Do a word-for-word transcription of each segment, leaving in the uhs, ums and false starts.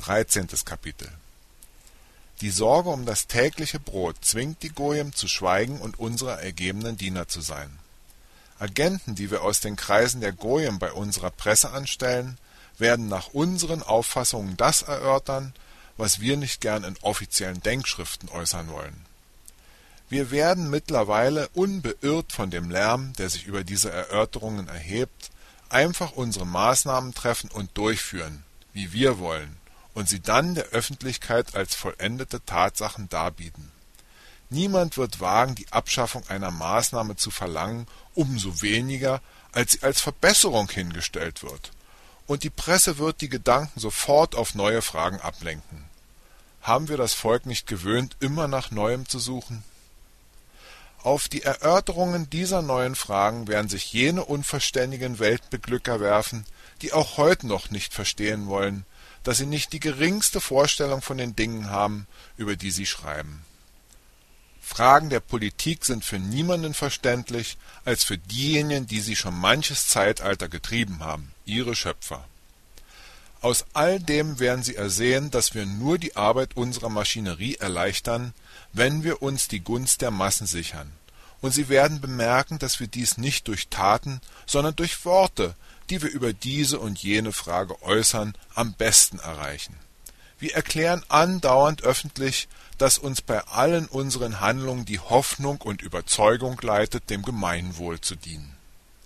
dreizehntes Kapitel. Die Sorge um das tägliche Brot zwingt die Goyim zu schweigen und unsere ergebenen Diener zu sein. Agenten, die wir aus den Kreisen der Goyim bei unserer Presse anstellen, werden nach unseren Auffassungen das erörtern, was wir nicht gern in offiziellen Denkschriften äußern wollen. Wir werden mittlerweile, unbeirrt von dem Lärm, der sich über diese Erörterungen erhebt, einfach unsere Maßnahmen treffen und durchführen, wie wir wollen, und sie dann der Öffentlichkeit als vollendete Tatsachen darbieten. Niemand wird wagen, die Abschaffung einer Maßnahme zu verlangen, umso weniger, als sie als Verbesserung hingestellt wird. Und die Presse wird die Gedanken sofort auf neue Fragen ablenken. Haben wir das Volk nicht gewöhnt, immer nach Neuem zu suchen? Auf die Erörterungen dieser neuen Fragen werden sich jene unverständigen Weltbeglücker werfen, die auch heute noch nicht verstehen wollen, dass sie nicht die geringste Vorstellung von den Dingen haben, über die sie schreiben. Fragen der Politik sind für niemanden verständlich, als für diejenigen, die sie schon manches Zeitalter getrieben haben, ihre Schöpfer. Aus all dem werden sie ersehen, dass wir nur die Arbeit unserer Maschinerie erleichtern, wenn wir uns die Gunst der Massen sichern. Und sie werden bemerken, dass wir dies nicht durch Taten, sondern durch Worte, die wir über diese und jene Frage äußern, am besten erreichen. Wir erklären andauernd öffentlich, dass uns bei allen unseren Handlungen die Hoffnung und Überzeugung leitet, dem Gemeinwohl zu dienen.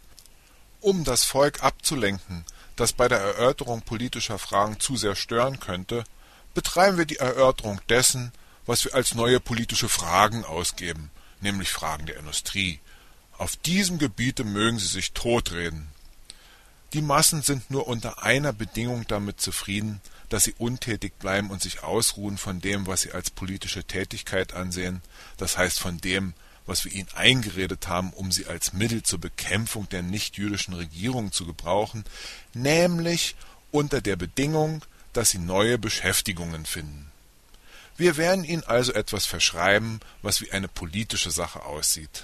Um das Volk abzulenken, das bei der Erörterung politischer Fragen zu sehr stören könnte, betreiben wir die Erörterung dessen, was wir als neue politische Fragen ausgeben, nämlich Fragen der Industrie. Auf diesem Gebiete mögen sie sich totreden. Die Massen sind nur unter einer Bedingung damit zufrieden, dass sie untätig bleiben und sich ausruhen von dem, was sie als politische Tätigkeit ansehen, das heißt von dem, was wir ihnen eingeredet haben, um sie als Mittel zur Bekämpfung der nichtjüdischen Regierung zu gebrauchen, nämlich unter der Bedingung, dass sie neue Beschäftigungen finden. Wir werden ihnen also etwas verschreiben, was wie eine politische Sache aussieht.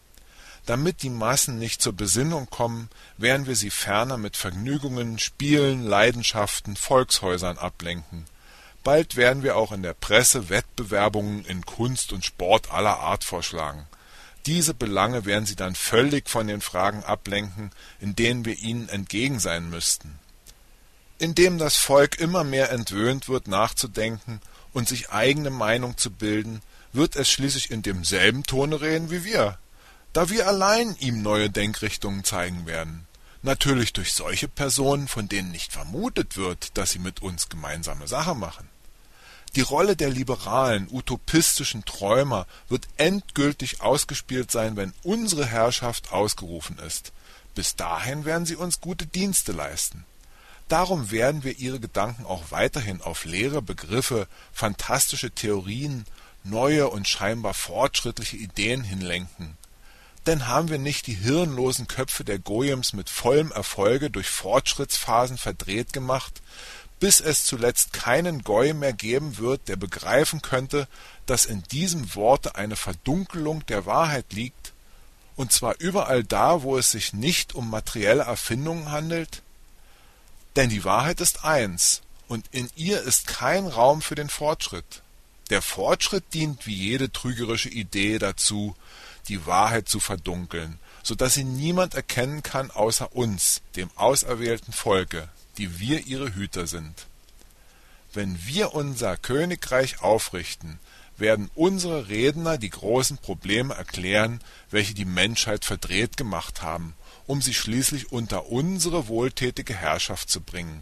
Damit die Massen nicht zur Besinnung kommen, werden wir sie ferner mit Vergnügungen, Spielen, Leidenschaften, Volkshäusern ablenken. Bald werden wir auch in der Presse Wettbewerbungen in Kunst und Sport aller Art vorschlagen. Diese Belange werden sie dann völlig von den Fragen ablenken, in denen wir ihnen entgegen sein müssten. Indem das Volk immer mehr entwöhnt wird, nachzudenken und sich eigene Meinung zu bilden, wird es schließlich in demselben Tone reden wie wir, da wir allein ihm neue Denkrichtungen zeigen werden. Natürlich durch solche Personen, von denen nicht vermutet wird, dass sie mit uns gemeinsame Sache machen. Die Rolle der liberalen, utopistischen Träumer wird endgültig ausgespielt sein, wenn unsere Herrschaft ausgerufen ist. Bis dahin werden sie uns gute Dienste leisten. Darum werden wir ihre Gedanken auch weiterhin auf leere Begriffe, fantastische Theorien, neue und scheinbar fortschrittliche Ideen hinlenken. Denn haben wir nicht die hirnlosen Köpfe der Goyims mit vollem Erfolge durch Fortschrittsphasen verdreht gemacht, bis es zuletzt keinen Goyim mehr geben wird, der begreifen könnte, dass in diesem Worte eine Verdunkelung der Wahrheit liegt, und zwar überall da, wo es sich nicht um materielle Erfindungen handelt? Denn die Wahrheit ist eins, und in ihr ist kein Raum für den Fortschritt. Der Fortschritt dient wie jede trügerische Idee dazu, die Wahrheit zu verdunkeln, so dass sie niemand erkennen kann außer uns, dem auserwählten Volke, die wir ihre Hüter sind. Wenn wir unser Königreich aufrichten, werden unsere Redner die großen Probleme erklären, welche die Menschheit verdreht gemacht haben, um sie schließlich unter unsere wohltätige Herrschaft zu bringen.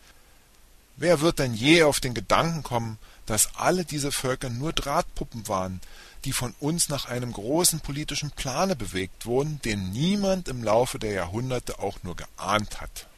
Wer wird denn je auf den Gedanken kommen, dass alle diese Völker nur Drahtpuppen waren, die von uns nach einem großen politischen Plane bewegt wurden, den niemand im Laufe der Jahrhunderte auch nur geahnt hat?